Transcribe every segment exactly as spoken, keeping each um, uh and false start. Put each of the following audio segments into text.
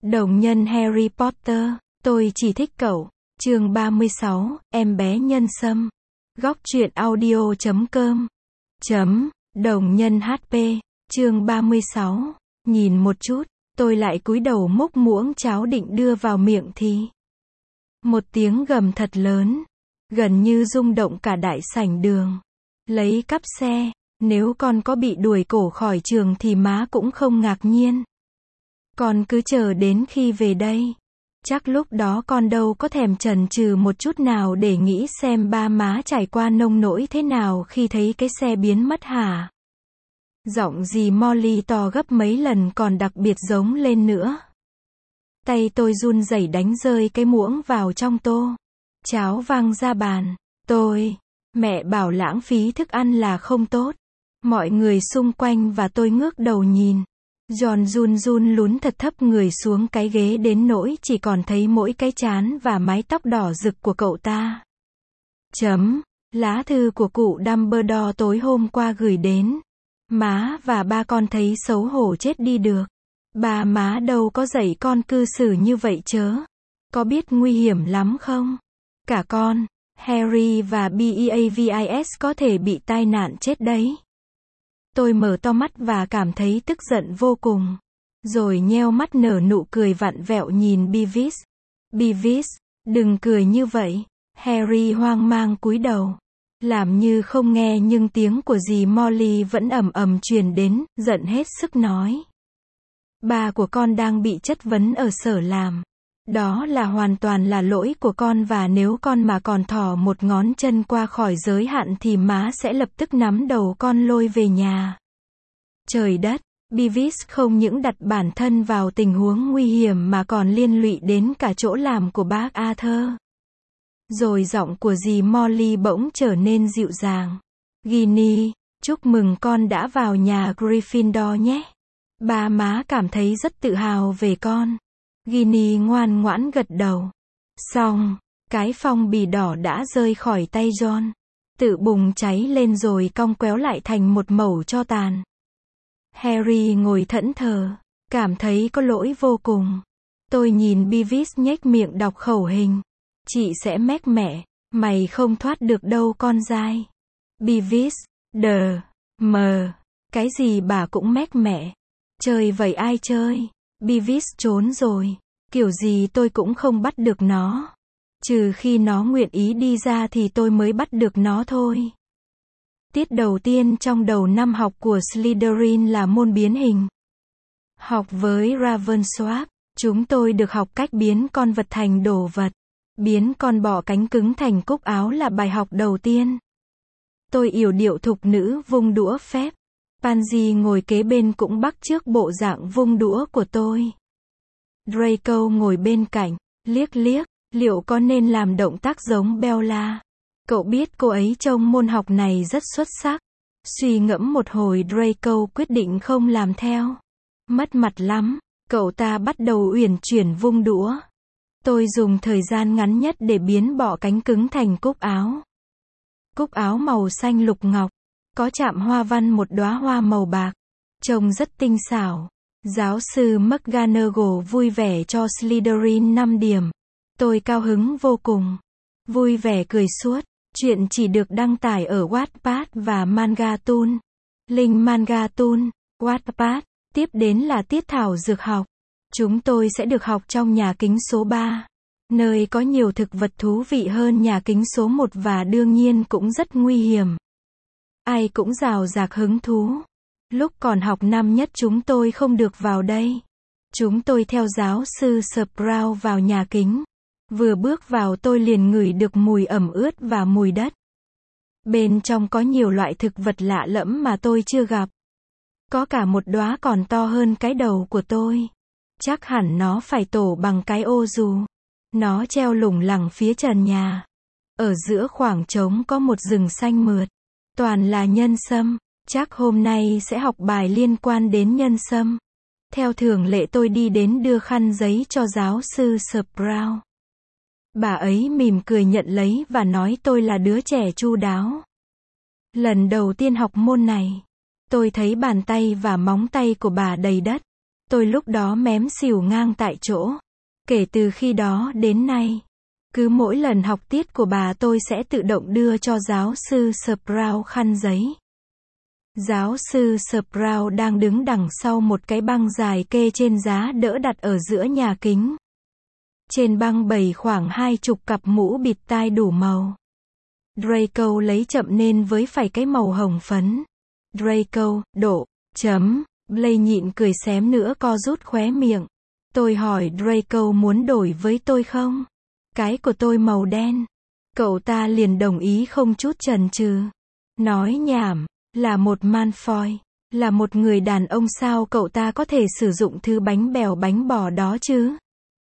Đồng nhân Harry Potter, tôi chỉ thích cậu. Chương ba mươi sáu, em bé nhân sâm. Góc truyện audio chấm com. Chấm, đồng nhân hát pê. Chương ba mươi sáu. Nhìn một chút, tôi lại cúi đầu múc muỗng cháo định đưa vào miệng thì một tiếng gầm thật lớn, gần như rung động cả đại sảnh đường. Lấy cắp xe, nếu con có bị đuổi cổ khỏi trường thì má cũng không ngạc nhiên. Con cứ chờ đến khi về đây. Chắc lúc đó con đâu có thèm chần chừ một chút nào để nghĩ xem ba má trải qua nông nỗi thế nào khi thấy cái xe biến mất hả? Giọng dì Molly to gấp mấy lần còn đặc biệt giống lên nữa. Tay tôi run rẩy đánh rơi cái muỗng vào trong tô. Cháo văng ra bàn. Tôi, mẹ bảo lãng phí thức ăn là không tốt. Mọi người xung quanh và tôi ngước đầu nhìn. John run run lún thật thấp người xuống cái ghế đến nỗi chỉ còn thấy mỗi cái trán và mái tóc đỏ rực của cậu ta. Chấm, lá thư của cụ Dumbledore tối hôm qua gửi đến. Má và ba con thấy xấu hổ chết đi được. Ba má đâu có dạy con cư xử như vậy chớ. Có biết nguy hiểm lắm không? Cả con, Harry và Beavis có thể bị tai nạn chết đấy. Tôi mở to mắt và cảm thấy tức giận vô cùng. Rồi nheo mắt nở nụ cười vặn vẹo nhìn Beavis. Beavis, đừng cười như vậy. Harry hoang mang cúi đầu. Làm như không nghe nhưng tiếng của dì Molly vẫn ầm ầm truyền đến, giận hết sức nói. Ba của con đang bị chất vấn ở sở làm. Đó là hoàn toàn là lỗi của con và nếu con mà còn thò một ngón chân qua khỏi giới hạn thì má sẽ lập tức nắm đầu con lôi về nhà. Trời đất, Beavis không những đặt bản thân vào tình huống nguy hiểm mà còn liên lụy đến cả chỗ làm của bác Arthur. Rồi giọng của dì Molly bỗng trở nên dịu dàng. Ginny, chúc mừng con đã vào nhà Gryffindor nhé. Ba má cảm thấy rất tự hào về con. Ginny ngoan ngoãn gật đầu. Xong, cái phong bì đỏ đã rơi khỏi tay John. Tự bùng cháy lên rồi cong quéo lại thành một mẩu tro tàn. Harry ngồi thẫn thờ, cảm thấy có lỗi vô cùng. Tôi nhìn Beavis nhếch miệng đọc khẩu hình. Chị sẽ mách mẹ, mày không thoát được đâu con dai. Beavis, đờ, mờ, cái gì bà cũng mách mẹ. Chơi vậy ai chơi? Beavis trốn rồi, kiểu gì tôi cũng không bắt được nó. Trừ khi nó nguyện ý đi ra thì tôi mới bắt được nó thôi. Tiết đầu tiên trong đầu năm học của Slytherin là môn biến hình. Học với Ravensworth, chúng tôi được học cách biến con vật thành đồ vật. Biến con bọ cánh cứng thành cúc áo là bài học đầu tiên. Tôi yểu điệu thục nữ vung đũa phép. Pansy ngồi kế bên cũng bắt chước bộ dạng vung đũa của tôi. Draco ngồi bên cạnh, liếc liếc, liệu có nên làm động tác giống Bella? Cậu biết cô ấy trong môn học này rất xuất sắc. Suy ngẫm một hồi Draco quyết định không làm theo. Mất mặt lắm, cậu ta bắt đầu uyển chuyển vung đũa. Tôi dùng thời gian ngắn nhất để biến bọ cánh cứng thành cúc áo. Cúc áo màu xanh lục ngọc, có chạm hoa văn một đóa hoa màu bạc, trông rất tinh xảo. Giáo sư McGonagall vui vẻ cho Slytherin năm điểm. Tôi cao hứng vô cùng. Vui vẻ cười suốt. Chuyện chỉ được đăng tải ở Wattpad và Mangatoon. Link Mangatoon, Wattpad. Tiếp đến là tiết thảo dược học. Chúng tôi sẽ được học trong nhà kính số ba. Nơi có nhiều thực vật thú vị hơn nhà kính số một và đương nhiên cũng rất nguy hiểm. Ai cũng rào rạc hứng thú. Lúc còn học năm nhất chúng tôi không được vào đây. Chúng tôi theo giáo sư Sprout vào nhà kính. Vừa bước vào tôi liền ngửi được mùi ẩm ướt và mùi đất. Bên trong có nhiều loại thực vật lạ lẫm mà tôi chưa gặp. Có cả một đóa còn to hơn cái đầu của tôi. Chắc hẳn nó phải tổ bằng cái ô dù. Nó treo lủng lẳng phía trần nhà. Ở giữa khoảng trống có một rừng xanh mượt. Toàn là nhân sâm. Chắc hôm nay sẽ học bài liên quan đến nhân sâm. Theo thường lệ tôi đi đến đưa khăn giấy cho giáo sư Sprout. Bà ấy mỉm cười nhận lấy và nói tôi là đứa trẻ chu đáo. Lần đầu tiên học môn này, tôi thấy bàn tay và móng tay của bà đầy đất. Tôi lúc đó mém xỉu ngang tại chỗ. Kể từ khi đó đến nay, cứ mỗi lần học tiết của bà tôi sẽ tự động đưa cho giáo sư Sprout khăn giấy. Giáo sư Sprout đang đứng đằng sau một cái băng dài kê trên giá đỡ đặt ở giữa nhà kính. Trên băng bày khoảng hai chục cặp mũ bịt tai đủ màu. Draco lấy chậm nên với phải cái màu hồng phấn. Draco, độ, chấm, Blake nhịn cười xém nữa co rút khóe miệng. Tôi hỏi Draco muốn đổi với tôi không? Cái của tôi màu đen. Cậu ta liền đồng ý không chút chần chừ. Nói nhảm, là một Malfoy, là một người đàn ông sao cậu ta có thể sử dụng thứ bánh bèo bánh bò đó chứ?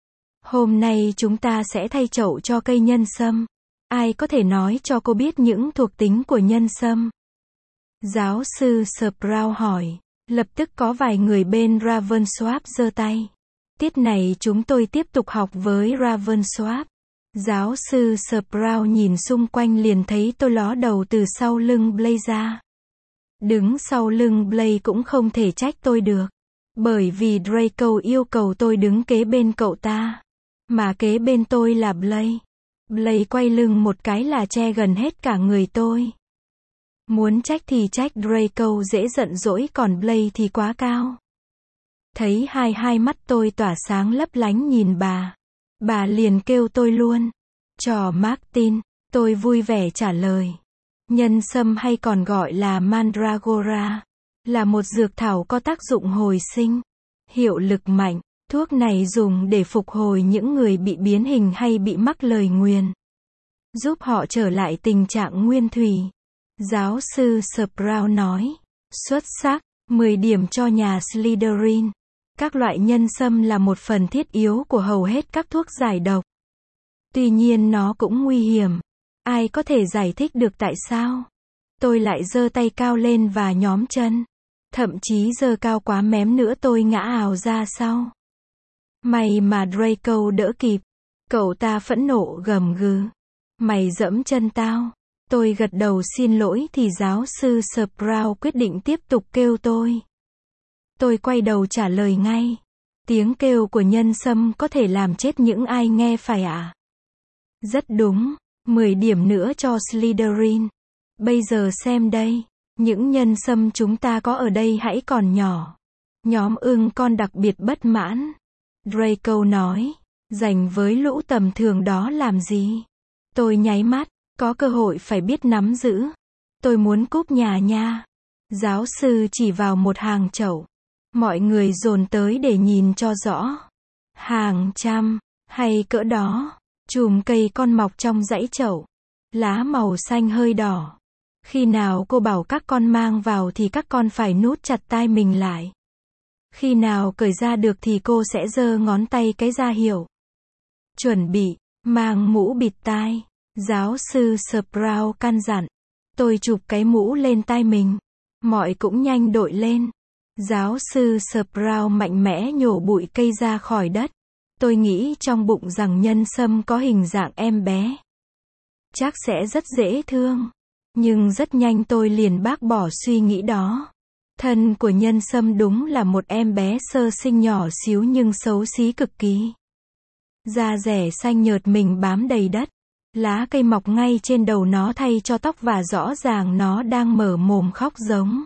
Hôm nay chúng ta sẽ thay chậu cho cây nhân sâm. Ai có thể nói cho cô biết những thuộc tính của nhân sâm? Giáo sư Sprout hỏi. Lập tức có vài người bên Ravensworth giơ tay. Tiết này chúng tôi tiếp tục học với Ravensworth. Giáo sư Sprout nhìn xung quanh liền thấy tôi ló đầu từ sau lưng Blake ra. Đứng sau lưng Blake cũng không thể trách tôi được. Bởi vì Draco yêu cầu tôi đứng kế bên cậu ta. Mà kế bên tôi là Blake. Blake quay lưng một cái là che gần hết cả người tôi. Muốn trách thì trách Draco dễ giận dỗi còn Blake thì quá cao. Thấy hai hai mắt tôi tỏa sáng lấp lánh nhìn bà. Bà liền kêu tôi luôn. Trò Martin, tôi vui vẻ trả lời. Nhân sâm hay còn gọi là Mandragora, là một dược thảo có tác dụng hồi sinh, hiệu lực mạnh. Thuốc này dùng để phục hồi những người bị biến hình hay bị mắc lời nguyền, giúp họ trở lại tình trạng nguyên thủy. Giáo sư Sprout nói. Xuất sắc, mười điểm cho nhà Slytherin. Các loại nhân sâm là một phần thiết yếu của hầu hết các thuốc giải độc. Tuy nhiên nó cũng nguy hiểm. Ai có thể giải thích được tại sao? Tôi lại giơ tay cao lên và nhóm chân. Thậm chí giơ cao quá mém nữa tôi ngã ào ra sau. May mà Draco đỡ kịp. Cậu ta phẫn nộ gầm gừ. Mày dẫm chân tao. Tôi gật đầu xin lỗi thì giáo sư Sprout quyết định tiếp tục kêu tôi. Tôi quay đầu trả lời ngay. Tiếng kêu của nhân sâm có thể làm chết những ai nghe phải ạ? À? Rất đúng, mười điểm nữa cho Slytherin. Bây giờ xem đây, những nhân sâm chúng ta có ở đây hãy còn nhỏ. Nhóm ưng con đặc biệt bất mãn. Draco nói, dành với lũ tầm thường đó làm gì? Tôi nháy mắt, có cơ hội phải biết nắm giữ. Tôi muốn cúp nhà nha. Giáo sư chỉ vào một hàng chậu. Mọi người dồn tới để nhìn cho rõ. Hàng trăm, hay cỡ đó, chùm cây con mọc trong dãy chậu. Lá màu xanh hơi đỏ. Khi nào cô bảo các con mang vào thì các con phải nút chặt tai mình lại. Khi nào cởi ra được thì cô sẽ giơ ngón tay cái ra hiệu. Chuẩn bị, mang mũ bịt tai. Giáo sư Sprout căn dặn. Tôi chụp cái mũ lên tai mình. Mọi cũng nhanh đội lên. Giáo sư Sprout mạnh mẽ nhổ bụi cây ra khỏi đất. Tôi nghĩ trong bụng rằng nhân sâm có hình dạng em bé. Chắc sẽ rất dễ thương. Nhưng rất nhanh tôi liền bác bỏ suy nghĩ đó. Thân của nhân sâm đúng là một em bé sơ sinh nhỏ xíu nhưng xấu xí cực kỳ. Da rẻ xanh nhợt mình bám đầy đất. Lá cây mọc ngay trên đầu nó thay cho tóc và rõ ràng nó đang mở mồm khóc giống.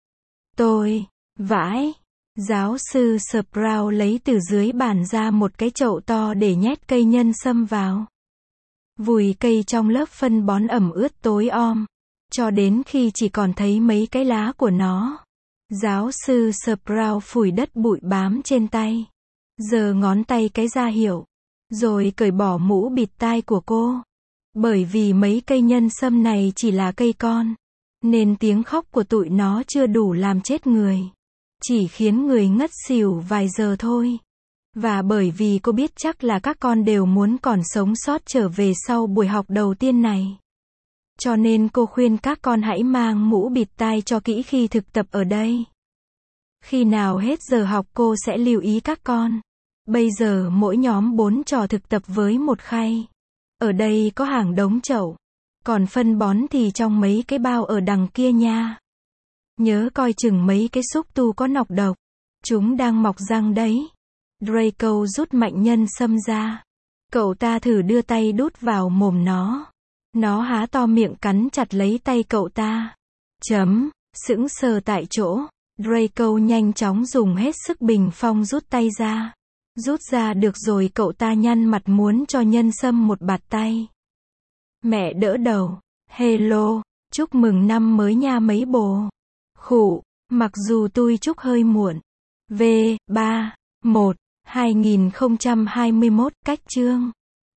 Tôi, vãi. Giáo sư Sprout lấy từ dưới bàn ra một cái chậu to để nhét cây nhân sâm vào. Vùi cây trong lớp phân bón ẩm ướt tối om. Cho đến khi chỉ còn thấy mấy cái lá của nó. Giáo sư Sprout phủi đất bụi bám trên tay. Giơ ngón tay cái ra hiệu. Rồi cởi bỏ mũ bịt tai của cô. Bởi vì mấy cây nhân sâm này chỉ là cây con. Nên tiếng khóc của tụi nó chưa đủ làm chết người. Chỉ khiến người ngất xỉu vài giờ thôi. Và bởi vì cô biết chắc là các con đều muốn còn sống sót trở về sau buổi học đầu tiên này. Cho nên cô khuyên các con hãy mang mũ bịt tai cho kỹ khi thực tập ở đây. Khi nào hết giờ học cô sẽ lưu ý các con. Bây giờ mỗi nhóm bốn trò thực tập với một khay. Ở đây có hàng đống chậu. Còn phân bón thì trong mấy cái bao ở đằng kia nha. Nhớ coi chừng mấy cái xúc tu có nọc độc. Chúng đang mọc răng đấy. Draco rút mạnh nhân sâm ra. Cậu ta thử đưa tay đút vào mồm nó. Nó há to miệng cắn chặt lấy tay cậu ta. Chấm, sững sờ tại chỗ. Draco nhanh chóng dùng hết sức bình phong rút tay ra. Rút ra được rồi cậu ta nhăn mặt muốn cho nhân sâm một bạt tay. Mẹ đỡ đầu. Hello, chúc mừng năm mới nha mấy bồ. Khụ, mặc dù tôi chúc hơi muộn. V, ba, một, hai nghìn không trăm hai mươi mốt, cách chương.